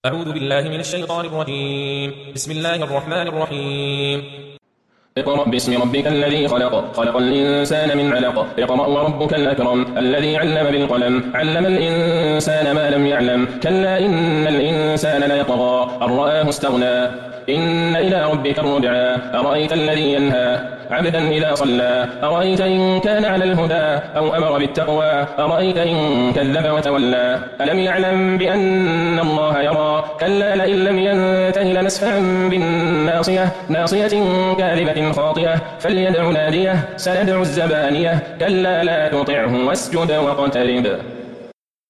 أعوذ بالله من الشيطان الرجيم. بسم الله الرحمن الرحيم. اقرأ باسم ربك الذي خلق خلق الإنسان من علق اقرأ وربك الأكرم الذي علم بالقلم علم الإنسان ما لم يعلم كلا إن الإنسان ليطغى أن رآه استغنى إن إلى ربك الرجعى أرأيت الذي ينهى عبدا إذا صلى أرأيت إن كان على الهدى أو أمر بالتقوى أرأيت إن كذب وتولى ألم يعلم بأن الله يرى كلا لئن لم ينته لنسفعا بالناصية ناصية كاذبة خاطئة فليدع ناديه سندع الزبانية كلا لا تطعه واسجد واقترب.